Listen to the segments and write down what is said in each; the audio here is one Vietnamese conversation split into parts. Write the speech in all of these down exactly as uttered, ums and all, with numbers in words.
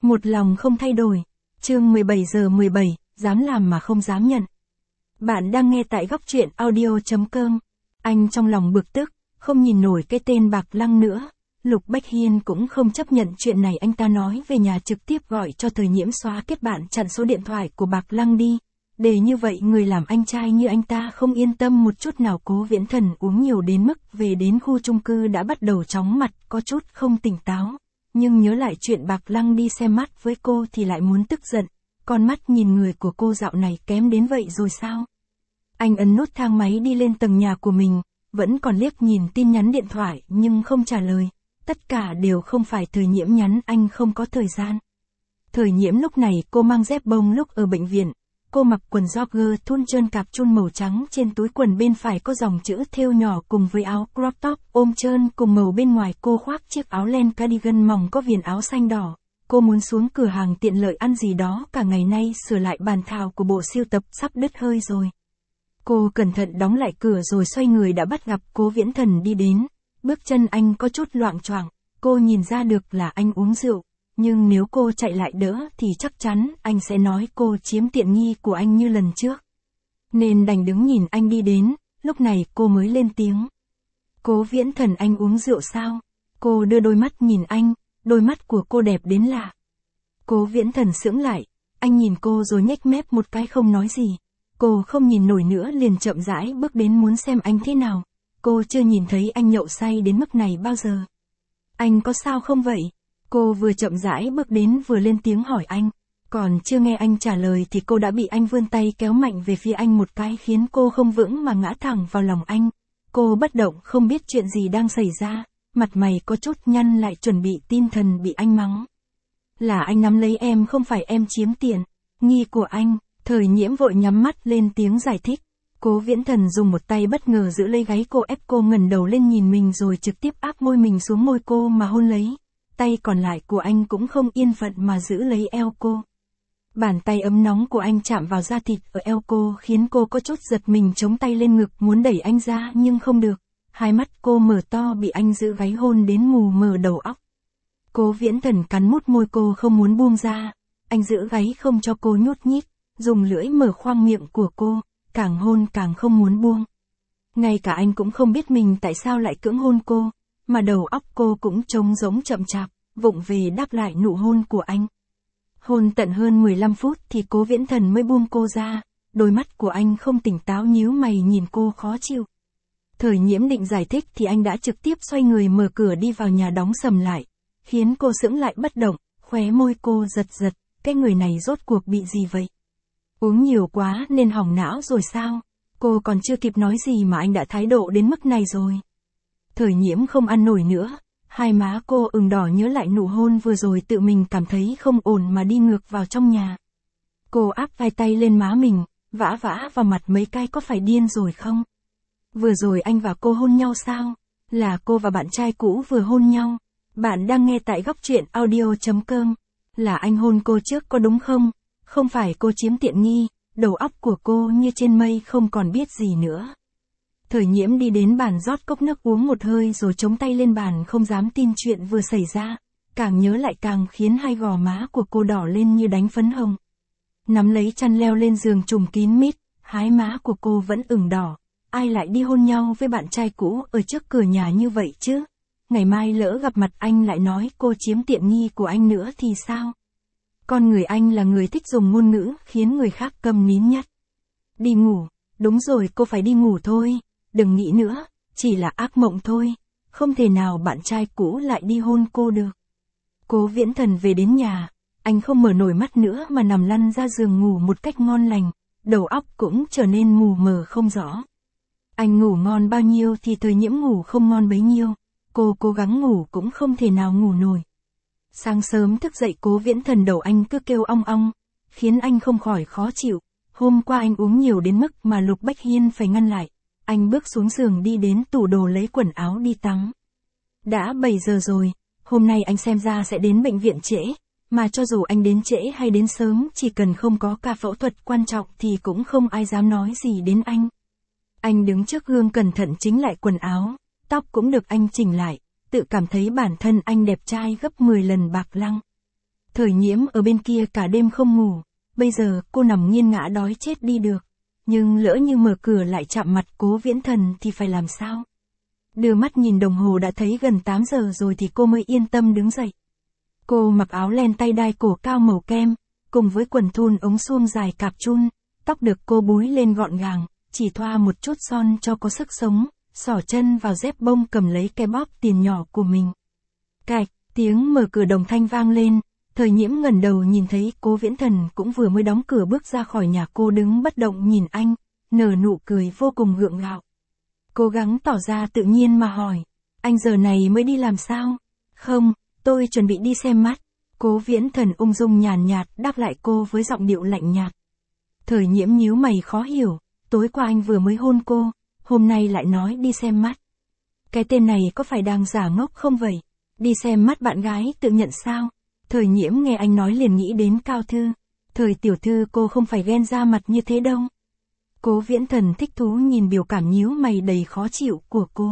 Một lòng không thay đổi. Chương mười bảy giờ mười bảy, dám làm mà không dám nhận. Bạn đang nghe tại góc truyện audio chấm com. Anh trong lòng bực tức, không nhìn nổi cái tên Bạc Lăng nữa. Lục Bách Hiên cũng không chấp nhận chuyện này, anh ta nói về nhà trực tiếp gọi cho Thời Nhiễm xóa kết bạn chặn số điện thoại của Bạc Lăng đi. Để như vậy người làm anh trai như anh ta không yên tâm một chút nào. Cố Viễn Thần uống nhiều đến mức về đến khu chung cư đã bắt đầu chóng mặt, có chút không tỉnh táo. Nhưng nhớ lại chuyện Bạc Lăng đi xem mắt với cô thì lại muốn tức giận. Con mắt nhìn người của cô dạo này kém đến vậy rồi sao? Anh ấn nút thang máy đi lên tầng nhà của mình, vẫn còn liếc nhìn tin nhắn điện thoại nhưng không trả lời. Tất cả đều không phải Thời Nhiễm nhắn, anh không có thời gian. Thời Nhiễm lúc này cô mang dép bông lúc ở bệnh viện. Cô mặc quần jogger thun trơn cạp chun màu trắng, trên túi quần bên phải có dòng chữ thêu nhỏ cùng với áo crop top ôm trơn cùng màu bên ngoài. Cô khoác chiếc áo len cardigan mỏng có viền áo xanh đỏ. Cô muốn xuống cửa hàng tiện lợi ăn gì đó, cả ngày nay sửa lại bàn thảo của bộ sưu tập sắp đứt hơi rồi. Cô cẩn thận đóng lại cửa rồi xoay người đã bắt gặp Cố Viễn Thần đi đến. Bước chân anh có chút loạng choạng, cô nhìn ra được là anh uống rượu. Nhưng nếu cô chạy lại đỡ thì chắc chắn anh sẽ nói cô chiếm tiện nghi của anh như lần trước. Nên đành đứng nhìn anh đi đến, lúc này cô mới lên tiếng. Cố Viễn Thần, anh uống rượu sao? Cô đưa đôi mắt nhìn anh, đôi mắt của cô đẹp đến lạ. Cố Viễn Thần sững lại, anh nhìn cô rồi nhếch mép một cái không nói gì. Cô không nhìn nổi nữa liền chậm rãi bước đến muốn xem anh thế nào. Cô chưa nhìn thấy anh nhậu say đến mức này bao giờ. Anh có sao không vậy? Cô vừa chậm rãi bước đến vừa lên tiếng hỏi anh. Còn chưa nghe anh trả lời thì cô đã bị anh vươn tay kéo mạnh về phía anh một cái khiến cô không vững mà ngã thẳng vào lòng anh. Cô bất động không biết chuyện gì đang xảy ra, mặt mày có chút nhăn lại chuẩn bị tin thần bị anh mắng. Là anh nắm lấy em, không phải em chiếm tiện nghi của anh. Thời Nhiễm vội nhắm mắt lên tiếng giải thích. Cố Viễn Thần dùng một tay bất ngờ giữ lấy gáy cô, ép cô ngẩng đầu lên nhìn mình rồi trực tiếp áp môi mình xuống môi cô mà hôn lấy. Tay còn lại của anh cũng không yên phận mà giữ lấy eo cô. Bàn tay ấm nóng của anh chạm vào da thịt ở eo cô khiến cô có chút giật mình, chống tay lên ngực muốn đẩy anh ra nhưng không được. Hai mắt cô mở to bị anh giữ gáy hôn đến mù mờ đầu óc. Cố Viễn Thần cắn mút môi cô không muốn buông ra. Anh giữ gáy không cho cô nhúc nhích, dùng lưỡi mở khoang miệng của cô, càng hôn càng không muốn buông. Ngay cả anh cũng không biết mình tại sao lại cưỡng hôn cô, mà đầu óc cô cũng trống rỗng chậm chạp, vụng về đáp lại nụ hôn của anh. Hôn tận hơn mười lăm phút thì Cố Viễn Thần mới buông cô ra, đôi mắt của anh không tỉnh táo nhíu mày nhìn cô khó chịu. Thời Nhiễm định giải thích thì anh đã trực tiếp xoay người mở cửa đi vào nhà đóng sầm lại, khiến cô sững lại bất động, khóe môi cô giật giật, cái người này rốt cuộc bị gì vậy? Uống nhiều quá nên hỏng não rồi sao? Cô còn chưa kịp nói gì mà anh đã thái độ đến mức này rồi. Thời Nhiễm không ăn nổi nữa, hai má cô ửng đỏ nhớ lại nụ hôn vừa rồi, tự mình cảm thấy không ổn mà đi ngược vào trong nhà. Cô áp vai tay lên má mình, vã vã vào mặt mấy cái. Có phải điên rồi không? Vừa rồi anh và cô hôn nhau sao? Là cô và bạn trai cũ vừa hôn nhau. Bạn đang nghe tại góc truyện audio chấm com. Là anh hôn cô trước có đúng không? Không phải cô chiếm tiện nghi. Đầu óc của cô như trên mây không còn biết gì nữa. Thời Nhiễm đi đến bàn rót cốc nước uống một hơi rồi chống tay lên bàn, không dám tin chuyện vừa xảy ra. Càng nhớ lại càng khiến hai gò má của cô đỏ lên như đánh phấn hồng. Nắm lấy chăn leo lên giường trùm kín mít, hai má của cô vẫn ửng đỏ. Ai lại đi hôn nhau với bạn trai cũ ở trước cửa nhà như vậy chứ? Ngày mai lỡ gặp mặt anh lại nói cô chiếm tiện nghi của anh nữa thì sao? Con người anh là người thích dùng ngôn ngữ khiến người khác câm nín nhất. Đi ngủ, đúng rồi, cô phải đi ngủ thôi. Đừng nghĩ nữa, chỉ là ác mộng thôi. Không thể nào bạn trai cũ lại đi hôn cô được. Cố Viễn Thần về đến nhà, anh không mở nổi mắt nữa mà nằm lăn ra giường ngủ một cách ngon lành, đầu óc cũng trở nên mù mờ không rõ. Anh ngủ ngon bao nhiêu thì Thời Nhiễm ngủ không ngon bấy nhiêu, cô cố gắng ngủ cũng không thể nào ngủ nổi. Sáng sớm thức dậy Cố Viễn Thần đầu anh cứ kêu ong ong, khiến anh không khỏi khó chịu. Hôm qua anh uống nhiều đến mức mà Lục Bách Hiên phải ngăn lại. Anh bước xuống giường đi đến tủ đồ lấy quần áo đi tắm. Đã bảy giờ rồi, hôm nay anh xem ra sẽ đến bệnh viện trễ, mà cho dù anh đến trễ hay đến sớm chỉ cần không có ca phẫu thuật quan trọng thì cũng không ai dám nói gì đến anh. Anh đứng trước gương cẩn thận chỉnh lại quần áo, tóc cũng được anh chỉnh lại, tự cảm thấy bản thân anh đẹp trai gấp mười lần Bạc Lăng. Thời Nhiễm ở bên kia cả đêm không ngủ, bây giờ cô nằm nghiêng ngã đói chết đi được. Nhưng lỡ như mở cửa lại chạm mặt Cố Viễn Thần thì phải làm sao? Đưa mắt nhìn đồng hồ đã thấy gần tám giờ rồi thì cô mới yên tâm đứng dậy. Cô mặc áo len tay đai cổ cao màu kem, cùng với quần thun ống suông dài cạp chun, tóc được cô búi lên gọn gàng, chỉ thoa một chút son cho có sức sống, xỏ chân vào dép bông cầm lấy cái bóp tiền nhỏ của mình. Cạch, tiếng mở cửa đồng thanh vang lên, Thời Nhiễm ngẩng đầu nhìn thấy Cố Viễn Thần cũng vừa mới đóng cửa bước ra khỏi nhà, cô đứng bất động nhìn anh, nở nụ cười vô cùng gượng gạo. Cố gắng tỏ ra tự nhiên mà hỏi, anh giờ này mới đi làm sao? Không, tôi chuẩn bị đi xem mắt. Cố Viễn Thần ung dung nhàn nhạt đáp lại cô với giọng điệu lạnh nhạt. Thời Nhiễm nhíu mày khó hiểu, tối qua anh vừa mới hôn cô, hôm nay lại nói đi xem mắt. Cái tên này có phải đang giả ngốc không vậy? Đi xem mắt bạn gái tự nhận sao? Thời Nhiễm nghe anh nói liền nghĩ đến Cao Thư. Thời tiểu thư cô không phải ghen ra mặt như thế đâu. Cố Viễn Thần thích thú nhìn biểu cảm nhíu mày đầy khó chịu của cô.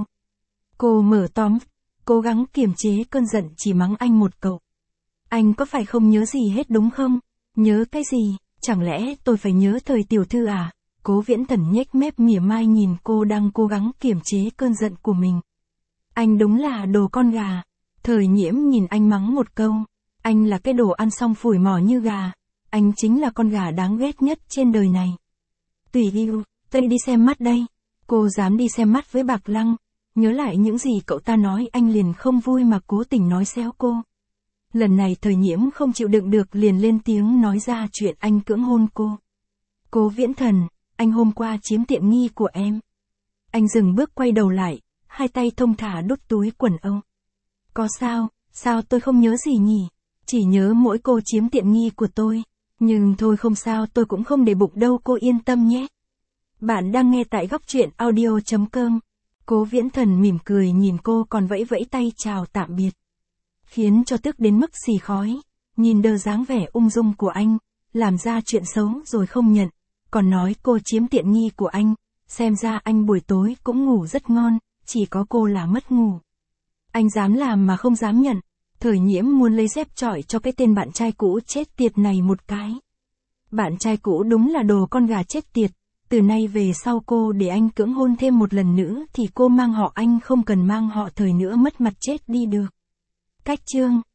Cô mở tóm, cố gắng kiềm chế cơn giận chỉ mắng anh một câu. Anh có phải không nhớ gì hết đúng không? Nhớ cái gì? Chẳng lẽ tôi phải nhớ thời tiểu thư à? Cố Viễn Thần nhếch mép mỉa mai nhìn cô đang cố gắng kiềm chế cơn giận của mình. Anh đúng là đồ con gà. Thời Nhiễm nhìn anh mắng một câu. Anh là cái đồ ăn xong phủi mỏ như gà. Anh chính là con gà đáng ghét nhất trên đời này. Tùy yêu, tôi đi xem mắt đây. Cô dám đi xem mắt với Bạc Lăng. Nhớ lại những gì cậu ta nói anh liền không vui mà cố tình nói xéo cô. Lần này Thời Nhiễm không chịu đựng được liền lên tiếng nói ra chuyện anh cưỡng hôn cô. Cố Viễn Thần, anh hôm qua chiếm tiện nghi của em. Anh dừng bước quay đầu lại, hai tay thông thả đút túi quần âu. Có sao, sao tôi không nhớ gì nhỉ? Chỉ nhớ mỗi cô chiếm tiện nghi của tôi. Nhưng thôi không sao, tôi cũng không để bụng đâu, cô yên tâm nhé. Bạn đang nghe tại góc truyện audio chấm com. Cố Viễn Thần mỉm cười nhìn cô còn vẫy vẫy tay chào tạm biệt. Khiến cho tức đến mức xì khói. Nhìn đờ dáng vẻ ung dung của anh, làm ra chuyện xấu rồi không nhận. Còn nói cô chiếm tiện nghi của anh. Xem ra anh buổi tối cũng ngủ rất ngon, chỉ có cô là mất ngủ. Anh dám làm mà không dám nhận. Thời Nhiễm muốn lấy dép chọi cho cái tên bạn trai cũ chết tiệt này một cái. Bạn trai cũ đúng là đồ con gà chết tiệt. Từ nay về sau cô để anh cưỡng hôn thêm một lần nữa thì cô mang họ anh không cần mang họ Thời nữa, mất mặt chết đi được. Cách chương